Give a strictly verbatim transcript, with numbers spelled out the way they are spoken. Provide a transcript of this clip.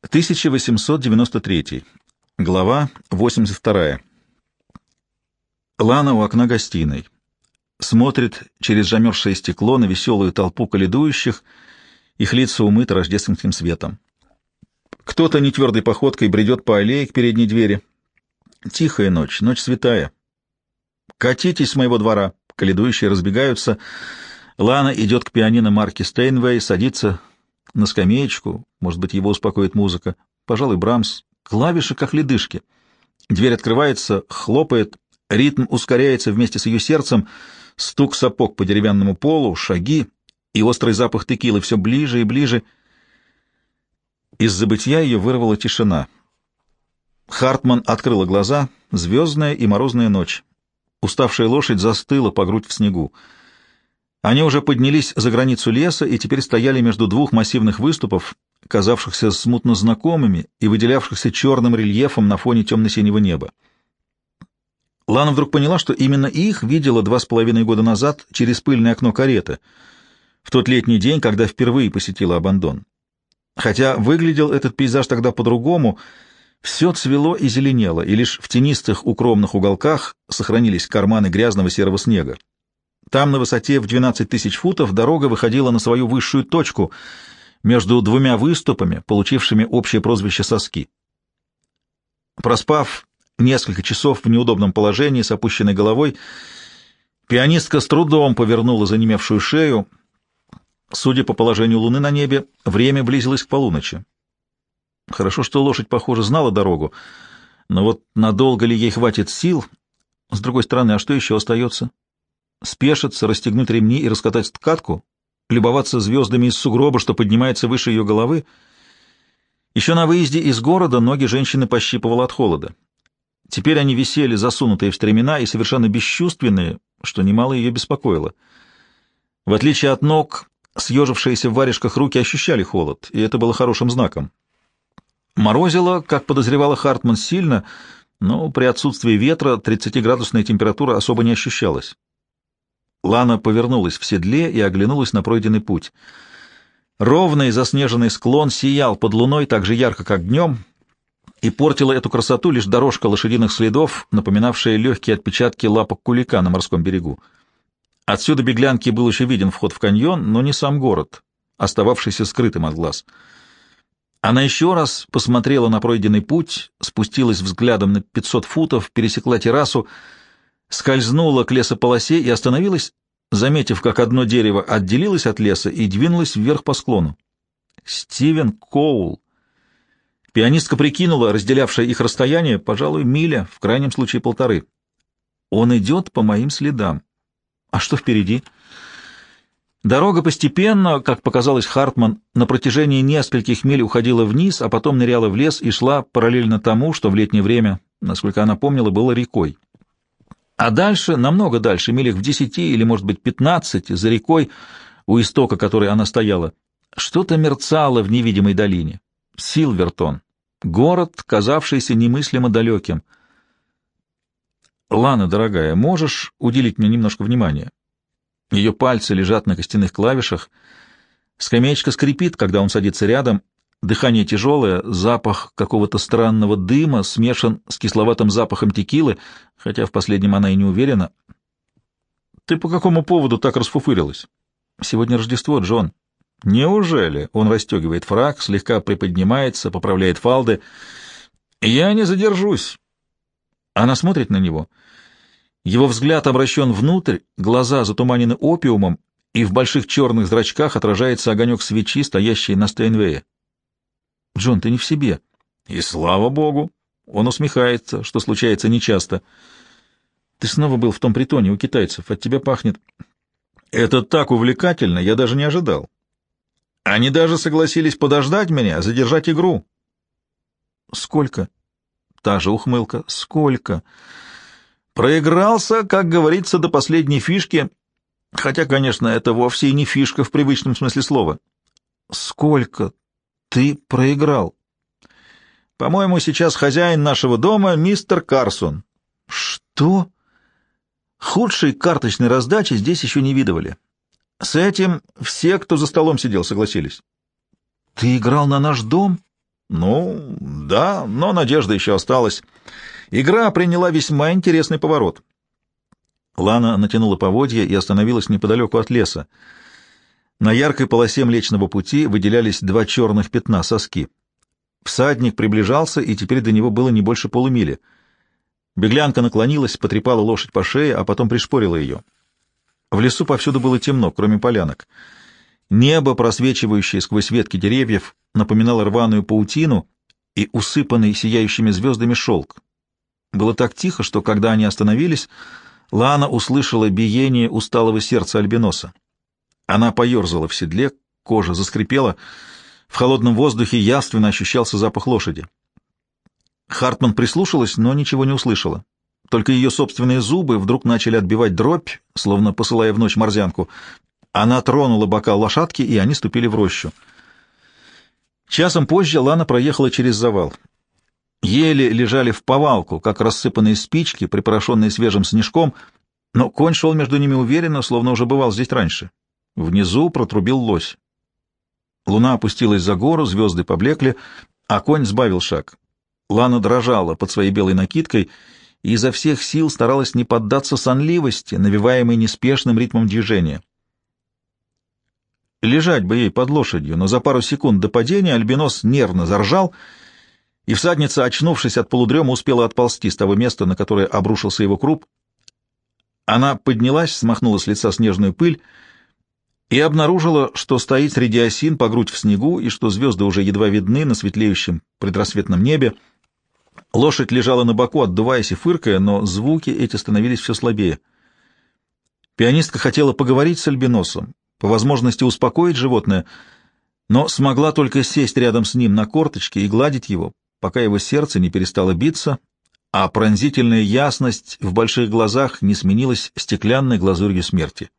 тысяча восемьсот девяносто третий. Глава восемьдесят вторая. Лана у окна гостиной. Смотрит через замерзшее стекло на веселую толпу коледующих, их лица умыты рождественским светом. Кто-то нетвердой походкой бредет по аллее к передней двери. Тихая ночь, ночь святая. «Катитесь с моего двора!» Коледующие разбегаются. Лана идет к пианино марки Стейнвей, садится на скамеечку, может быть, его успокоит музыка. Пожалуй, Брамс. Клавиши, как ледышки. Дверь открывается, хлопает, ритм ускоряется вместе с ее сердцем, стук сапог по деревянному полу, шаги и острый запах текилы все ближе и ближе. Из забытья ее вырвала тишина. Хартман открыла глаза. Звездная и морозная ночь. Уставшая лошадь застыла по грудь в снегу. Они уже поднялись за границу леса и теперь стояли между двух массивных выступов, казавшихся смутно знакомыми и выделявшихся черным рельефом на фоне темно-синего неба. Лана вдруг поняла, что именно их видела два с половиной года назад через пыльное окно кареты, в тот летний день, когда впервые посетила Абандон. Хотя выглядел этот пейзаж тогда по-другому, все цвело и зеленело, и лишь в тенистых укромных уголках сохранились карманы грязного серого снега. Там, на высоте в двенадцать тысяч футов, дорога выходила на свою высшую точку между двумя выступами, получившими общее прозвище «Соски». Проспав несколько часов в неудобном положении с опущенной головой, пианистка с трудом повернула занемевшую шею. Судя по положению луны на небе, время близилось к полуночи. Хорошо, что лошадь, похоже, знала дорогу, но вот надолго ли ей хватит сил? С другой стороны, а что еще остается? Спешиться, расстегнуть ремни и раскатать ткатку? Любоваться звездами из сугроба, что поднимается выше ее головы? Еще на выезде из города ноги женщины пощипывало от холода. Теперь они висели, засунутые в стремена и совершенно бесчувственные, что немало ее беспокоило. В отличие от ног, съежившиеся в варежках руки ощущали холод, и это было хорошим знаком. Морозило, как подозревала Хартман, сильно, но при отсутствии ветра тридцатиградусная температура особо не ощущалась. Лана повернулась в седле и оглянулась на пройденный путь. Ровный заснеженный склон сиял под луной так же ярко, как днем, и портила эту красоту лишь дорожка лошадиных следов, напоминавшая легкие отпечатки лапок кулика на морском берегу. Отсюда беглянке был еще виден вход в каньон, но не сам город, остававшийся скрытым от глаз. Она еще раз посмотрела на пройденный путь, спустилась взглядом на пятьсот футов, пересекла террасу, скользнула к лесополосе и остановилась, заметив, как одно дерево отделилось от леса и двинулось вверх по склону. Стивен Коул. Пианистка прикинула, разделявшее их расстояние, пожалуй, миля, в крайнем случае полторы. Он идет по моим следам. А что впереди? Дорога постепенно, как показалось Хартман, на протяжении нескольких миль уходила вниз, а потом ныряла в лес и шла параллельно тому, что в летнее время, насколько она помнила, было рекой. А дальше, намного дальше, милях в десяти или, может быть, пятнадцати, за рекой, у истока которой она стояла, что-то мерцало в невидимой долине. Силвертон. Город, казавшийся немыслимо далеким. «Лана, дорогая, можешь уделить мне немножко внимания?» Ее пальцы лежат на костяных клавишах. Скамеечка скрипит, когда он садится рядом. Дыхание тяжелое, запах какого-то странного дыма смешан с кисловатым запахом текилы, хотя в последнем она и не уверена. «Ты по какому поводу так расфуфырилась?» «Сегодня Рождество, Джон». «Неужели?» — он расстегивает фрак, слегка приподнимается, поправляет фалды. «Я не задержусь». Она смотрит на него. Его взгляд обращен внутрь, глаза затуманены опиумом, и в больших черных зрачках отражается огонек свечи, стоящей на Стейнвее. «Джон, ты не в себе». «И слава богу!» Он усмехается, что случается нечасто. «Ты снова был в том притоне у китайцев, от тебя пахнет...» «Это так увлекательно, я даже не ожидал. Они даже согласились подождать меня, задержать игру». «Сколько?» Та же ухмылка. «Сколько?» «Проигрался, как говорится, до последней фишки, хотя, конечно, это вовсе и не фишка в привычном смысле слова». «Сколько ты проиграл?» «По-моему, сейчас хозяин нашего дома мистер Карсон». «Что?» Худшей карточной раздачи здесь еще не видывали. С этим все, кто за столом сидел, согласились. «Ты играл на наш дом?» Ну, да, но надежда еще осталась. Игра приняла весьма интересный поворот. Лана натянула поводья и остановилась неподалеку от леса. На яркой полосе Млечного Пути выделялись два черных пятна — соски. Всадник приближался, и теперь до него было не больше полумили. Беглянка наклонилась, потрепала лошадь по шее, а потом пришпорила ее. В лесу повсюду было темно, кроме полянок. Небо, просвечивающее сквозь ветки деревьев, напоминало рваную паутину и усыпанный сияющими звездами шелк. Было так тихо, что, когда они остановились, Лана услышала биение усталого сердца альбиноса. Она поерзала в седле, кожа заскрипела, в холодном воздухе явственно ощущался запах лошади. Хартман прислушалась, но ничего не услышала. Только ее собственные зубы вдруг начали отбивать дробь, словно посылая в ночь морзянку. Она тронула бока лошадки, и они ступили в рощу. Часом позже Лана проехала через завал. Ели лежали в повалку, как рассыпанные спички, припорошенные свежим снежком, но конь шел между ними уверенно, словно уже бывал здесь раньше. Внизу протрубил лось. Луна опустилась за гору, звезды поблекли, а конь сбавил шаг. Лана дрожала под своей белой накидкой и изо всех сил старалась не поддаться сонливости, навеваемой неспешным ритмом движения. Лежать бы ей под лошадью, но за пару секунд до падения альбинос нервно заржал, и всадница, очнувшись от полудрема, успела отползти с того места, на которое обрушился его круп. Она поднялась, смахнула с лица снежную пыль и обнаружила, что стоит среди осин по грудь в снегу, и что звезды уже едва видны на светлеющем предрассветном небе. Лошадь лежала на боку, отдуваясь и фыркая, но звуки эти становились все слабее. Пианистка хотела поговорить с альбиносом, по возможности успокоить животное, но смогла только сесть рядом с ним на корточке и гладить его, пока его сердце не перестало биться, а пронзительная ясность в больших глазах не сменилась стеклянной глазурью смерти.